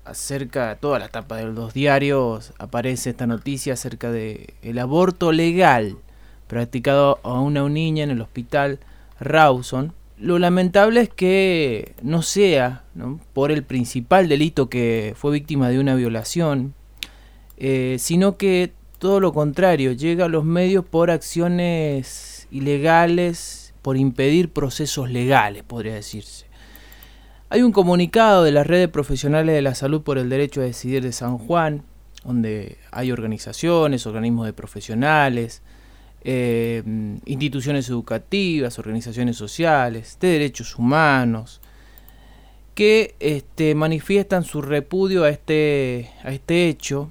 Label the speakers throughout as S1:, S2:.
S1: acerca, toda la tapa de los diarios aparece esta noticia acerca de el aborto legal practicado a una niña en el hospital Rawson. Lo lamentable es que no sea, ¿no?, por el principal delito, que fue víctima de una violación, sino que todo lo contrario, llega a los medios por acciones ilegales, por impedir procesos legales, podría decirse. Hay un comunicado de la Red de Profesionales de la Salud por el Derecho a Decidir de San Juan, donde hay organizaciones, organismos de profesionales, instituciones educativas, organizaciones sociales, de derechos humanos, que manifiestan su repudio a este hecho,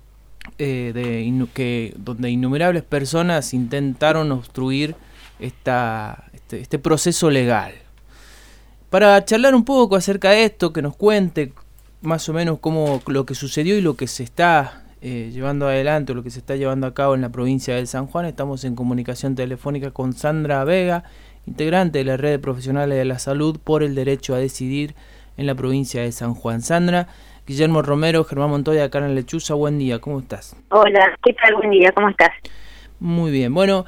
S1: donde innumerables personas intentaron obstruir este proceso legal. Para charlar un poco acerca de esto, que nos cuente más o menos cómo lo que sucedió y lo que se está llevando adelante, o lo que se está llevando a cabo en la provincia de San Juan, estamos en comunicación telefónica con Sandra Vega, integrante de la Red de Profesionales de la Salud por el Derecho a Decidir en la provincia de San Juan. Sandra, Guillermo Romero, Germán Montoya, acá en Lechuza, buen día, ¿cómo estás?
S2: Hola, ¿qué tal? Buen día, ¿cómo estás?
S1: Muy bien, bueno,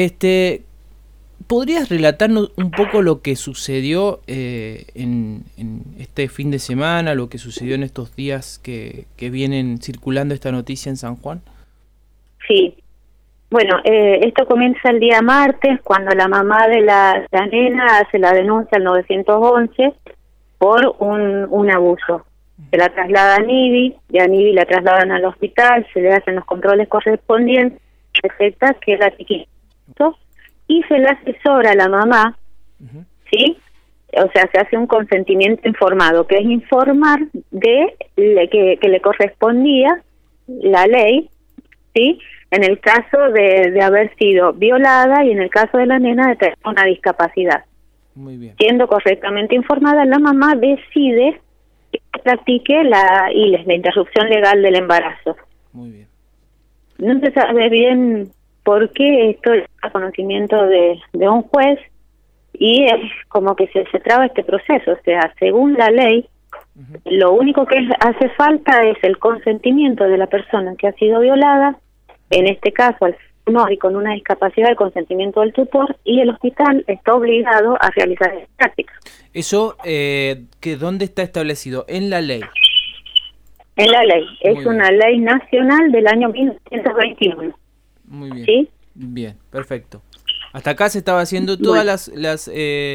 S1: ¿podrías relatarnos un poco lo que sucedió en este fin de semana, lo que sucedió en estos días que vienen circulando esta noticia en San Juan?
S2: Sí, bueno, esto comienza el día martes, cuando la mamá de la nena hace la denuncia al 911 por un abuso. Se la traslada a NIVI, de a NIVI la trasladan al hospital, se le hacen los controles correspondientes, detecta que la chiquita, y se le asesora a la mamá, ¿sí? O sea, se hace un consentimiento informado, que es informar de que le correspondía la ley, ¿sí?, en el caso de haber sido violada y en el caso de la nena de tener una discapacidad.
S1: Muy bien.
S2: Siendo correctamente informada, la mamá decide que practique la interrupción legal del embarazo.
S1: Muy bien.
S2: No se sabe bien por qué esto es a conocimiento de un juez, y es como que se traba este proceso. O sea, según la ley, lo único que hace falta es el consentimiento de la persona que ha sido violada, en este caso al y con una discapacidad, el consentimiento del tutor, y el hospital está obligado a realizar esta práctica.
S1: Eso, ¿dónde está establecido? En la ley.
S2: En la ley.
S1: Muy
S2: es una ley nacional del año 1921.
S1: Muy bien.
S2: ¿Sí?
S1: Bien, perfecto. Hasta acá se estaba haciendo todas las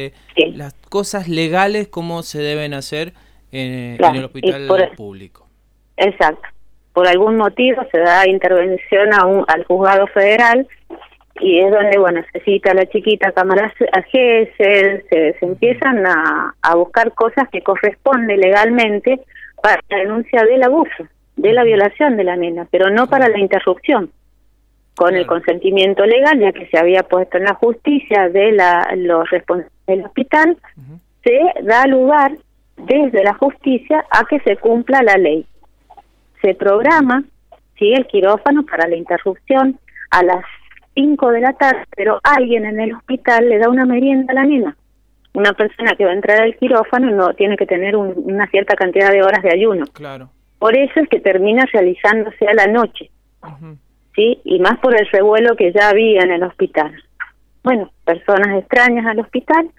S1: cosas legales como se deben hacer en el hospital público. Exacto.
S2: Por algún motivo se da intervención al juzgado federal, y es donde, bueno, se cita a la chiquita cámaras a GESEL, se empiezan a buscar cosas que corresponden legalmente para la denuncia del abuso, de la violación de la nena, pero no para la interrupción. Con el consentimiento legal, ya que se había puesto en la justicia de los responsables del hospital, se da lugar desde la justicia a que se cumpla la ley. Se programa, ¿sí?, el quirófano para la interrupción a las 5 de la tarde, pero alguien en el hospital le da una merienda a la nena. Una persona que va a entrar al quirófano no tiene que tener una cierta cantidad de horas de ayuno.
S1: Claro.
S2: Por eso es que termina realizándose a la noche. ¿Sí? Y más por el revuelo que ya había en el hospital. Bueno, personas extrañas al hospital,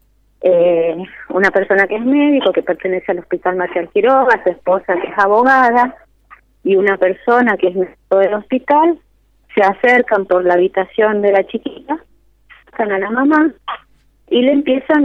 S2: una persona que es médico, que pertenece al Hospital Marcial Quiroga, su esposa que es abogada, y una persona que es médico del hospital, se acercan por la habitación de la chiquita, sacan a la mamá, y le empiezan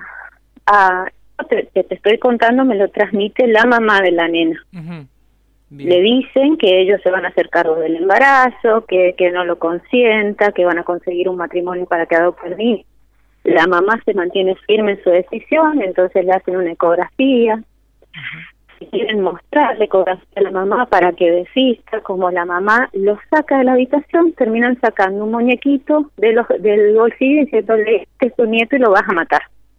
S2: te estoy contando, me lo transmite la mamá de la nena. Le dicen que ellos se van a hacer cargo del embarazo, que no lo consienta, que van a conseguir un matrimonio para que adopte el niño. La mamá se mantiene firme en su decisión, entonces le hacen una ecografía. Si quieren mostrar la ecografía a la mamá para que desista, como la mamá lo saca de la habitación, terminan sacando un muñequito del bolsillo y diciéndole, este es tu nieto y lo vas a matar.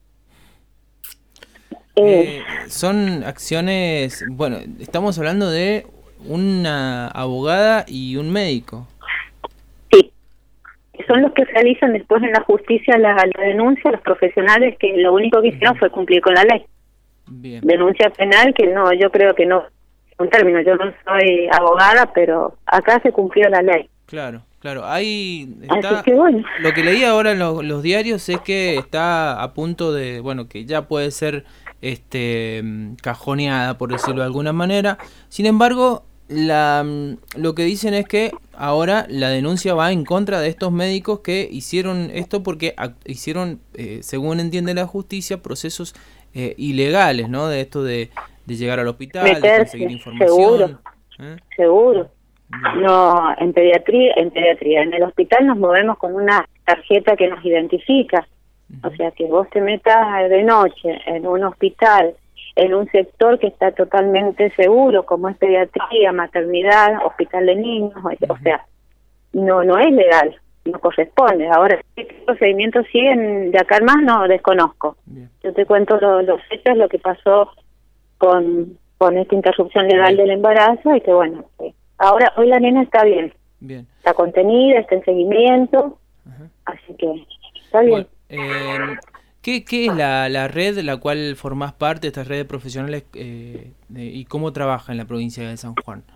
S1: Son acciones, bueno, estamos hablando de una abogada y un médico.
S2: Sí, son los que realizan después en la justicia la denuncia, los profesionales que lo único que hicieron fue cumplir con la ley.
S1: Bien.
S2: Denuncia penal que no, yo creo que no un término, yo no soy abogada, pero acá se cumplió la ley.
S1: Claro, claro. Ahí está.
S2: Así que bueno.
S1: Lo que leí ahora en los diarios es que está a punto de, bueno, que ya puede ser cajoneada, por decirlo de alguna manera. Sin embargo, lo que dicen es que ahora la denuncia va en contra de estos médicos que hicieron esto porque hicieron, según entiende la justicia, procesos ilegales, ¿no? De esto de llegar al hospital,
S2: Meterse,
S1: de conseguir información.
S2: Seguro. No, en pediatría, en el hospital nos movemos con una tarjeta que nos identifica. O sea, que vos te metas de noche en un hospital, en un sector que está totalmente seguro, como es pediatría, maternidad, hospital de niños, o sea, no es legal, no corresponde. Ahora, ¿qué procedimientos siguen de acá en más? No, desconozco. Bien. Yo te cuento los hechos, lo que pasó con esta interrupción legal del embarazo, y que bueno, ahora, hoy la nena está bien. Está contenida, está en seguimiento, así que está bien.
S1: Bueno, ¿qué es la red de la cual formás parte, esta red de profesionales, y cómo trabaja en la provincia de San Juan?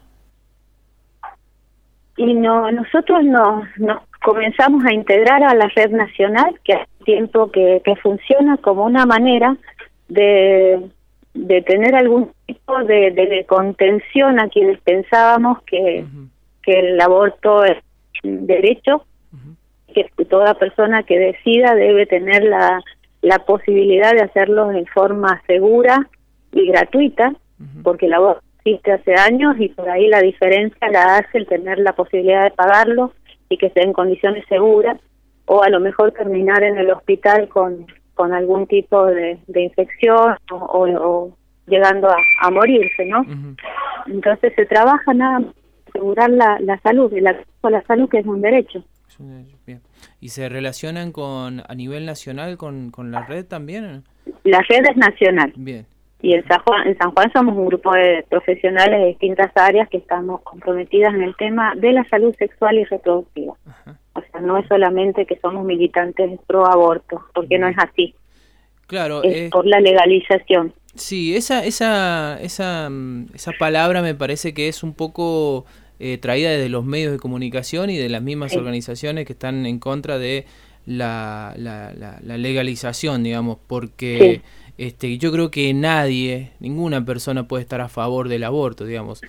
S2: Y nosotros nos comenzamos a integrar a la red nacional, que hace tiempo que funciona como una manera de tener algún tipo de contención a quienes pensábamos que el aborto es un derecho, que toda persona que decida debe tener la posibilidad de hacerlo en forma segura y gratuita, porque el aborto existe hace años y por ahí la diferencia la hace el tener la posibilidad de pagarlo y que esté en condiciones seguras, o a lo mejor terminar en el hospital con algún tipo de infección o llegando a morirse, ¿no? Entonces se trabaja nada más asegurar la salud, el acceso a la salud, que es un derecho.
S1: Bien. ¿Y se relacionan a nivel nacional con la red también?
S2: La red es nacional.
S1: Bien.
S2: Y en San Juan somos un grupo de profesionales de distintas áreas que estamos comprometidas en el tema de la salud sexual y reproductiva. O sea, no es solamente que somos militantes pro aborto, porque no es así.
S1: Claro,
S2: es por la legalización.
S1: Sí, esa palabra me parece que es un poco traída desde los medios de comunicación y de las mismas organizaciones que están en contra de la legalización, digamos, porque yo creo que ninguna persona puede estar a favor del aborto, digamos.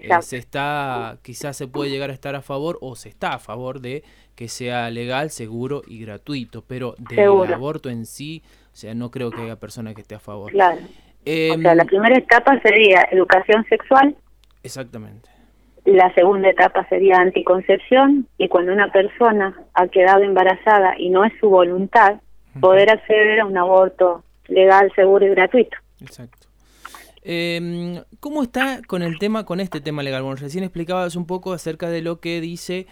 S1: Quizás se puede llegar a estar a favor o se está a favor de que sea legal, seguro y gratuito, pero del aborto en sí, o sea, no creo que haya persona que esté a favor.
S2: Claro. O sea, la primera etapa sería educación sexual.
S1: Exactamente.
S2: La segunda etapa sería anticoncepción, y cuando una persona ha quedado embarazada y no es su voluntad, poder acceder a un aborto legal, seguro y gratuito.
S1: Exacto. ¿Cómo está con este tema legal? Bueno, recién explicabas un poco acerca de lo que dice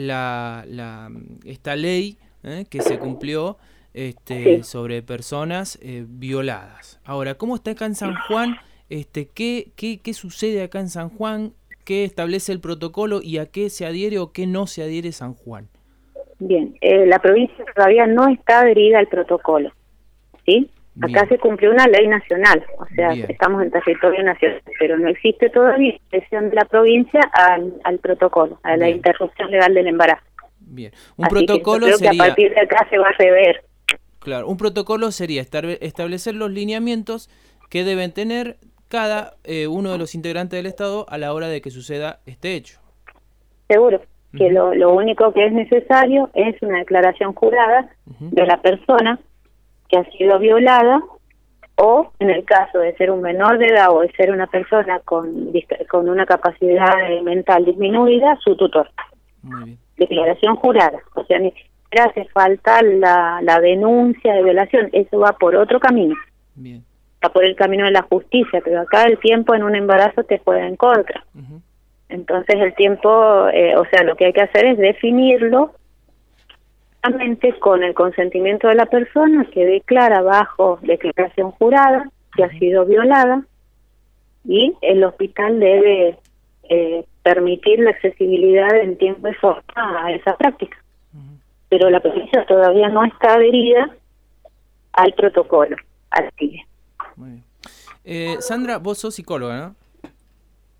S1: esta ley que se cumplió sobre personas violadas. Ahora, ¿cómo está acá en San Juan? ¿Qué sucede acá en San Juan? ¿Qué establece el protocolo y a qué se adhiere o qué no se adhiere San Juan? Bien,
S2: la provincia todavía no está adherida al protocolo, ¿sí? Acá se cumplió una ley nacional, o sea, estamos en territorio nacional, pero no existe todavía adhesión de la provincia al protocolo, a la interrupción legal del embarazo.
S1: Bien, un protocolo sería...
S2: que a partir de acá se va a rever.
S1: Claro, un protocolo sería establecer los lineamientos que deben tener cada uno de los integrantes del Estado a la hora de que suceda este hecho.
S2: Seguro, que lo único que es necesario es una declaración jurada de la persona que ha sido violada, o en el caso de ser un menor de edad o de ser una persona con una capacidad mental disminuida, su tutor.
S1: Muy bien.
S2: Declaración jurada, o sea, ni siquiera hace falta la denuncia de violación, eso va por otro camino.
S1: Bien.
S2: Va por el camino de la justicia, pero acá el tiempo en un embarazo te juega en contra. Entonces el tiempo, o sea, lo que hay que hacer es definirlo con el consentimiento de la persona, que declara bajo declaración jurada que ha sido violada, y el hospital debe permitir la accesibilidad en tiempo y forma a esa práctica. Pero la provincia todavía no está adherida al protocolo, al CIE.
S1: Muy bien. Sandra, vos sos psicóloga, ¿no?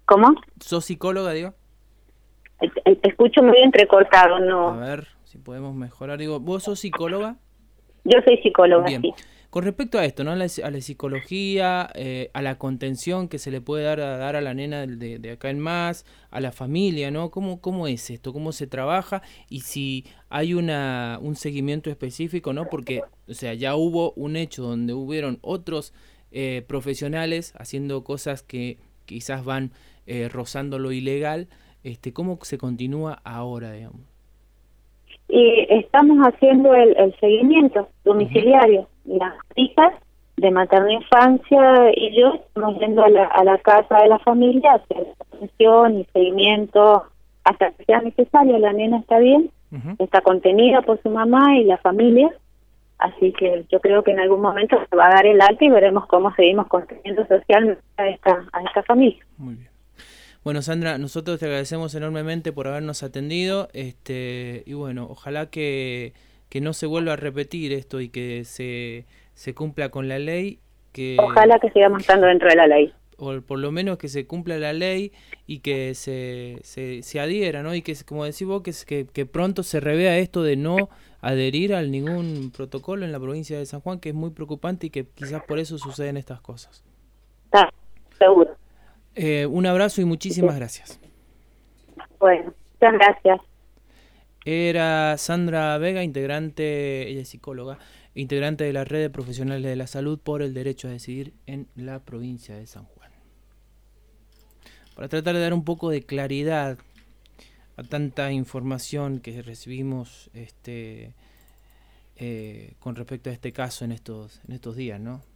S2: ¿Cómo?
S1: ¿Sos psicóloga, digo?
S2: Escucho muy entrecortado,
S1: A
S2: no.
S1: ver si podemos mejorar. Digo, ¿vos sos psicóloga?
S2: Yo soy psicóloga,
S1: Bien.
S2: sí.
S1: Con respecto a esto, ¿no? A la psicología, a la contención que se le puede dar a la nena de acá en más, a la familia, ¿no? ¿Cómo es esto? ¿Cómo se trabaja? Y si hay un seguimiento específico, ¿no? Porque, o sea, ya hubo un hecho donde hubieron otros profesionales haciendo cosas que quizás van rozando lo ilegal. ¿Cómo se continúa ahora, digamos?
S2: Y estamos haciendo el seguimiento
S1: Ujú.
S2: domiciliario. Las hijas de materna infancia y yo estamos yendo a la casa de la familia a hacer atención y seguimiento hasta que sea necesario. La nena está bien,
S1: Ujú.
S2: está contenida por su mamá y la familia, así que yo creo que en algún momento se va a dar el alta y veremos cómo seguimos conteniendo socialmente a esta familia.
S1: Muy bien. Bueno, Sandra, nosotros te agradecemos enormemente por habernos atendido, y bueno, ojalá que no se vuelva a repetir esto y que se cumpla con la ley,
S2: Ojalá que sigamos estando dentro de la ley.
S1: o por lo menos que se cumpla la ley y que se adhiera, ¿no? Y que, como decís vos, que pronto se revea esto de no adherir a ningún protocolo en la provincia de San Juan, que es muy preocupante y que quizás por eso suceden estas cosas.
S2: Está, seguro.
S1: Un abrazo y muchísimas gracias.
S2: Bueno, muchas gracias.
S1: Era Sandra Vega, integrante, ella es psicóloga, integrante de la red de profesionales de la salud por el derecho a decidir en la provincia de San Juan. Para tratar de dar un poco de claridad a tanta información que recibimos con respecto a este caso en estos días, ¿no?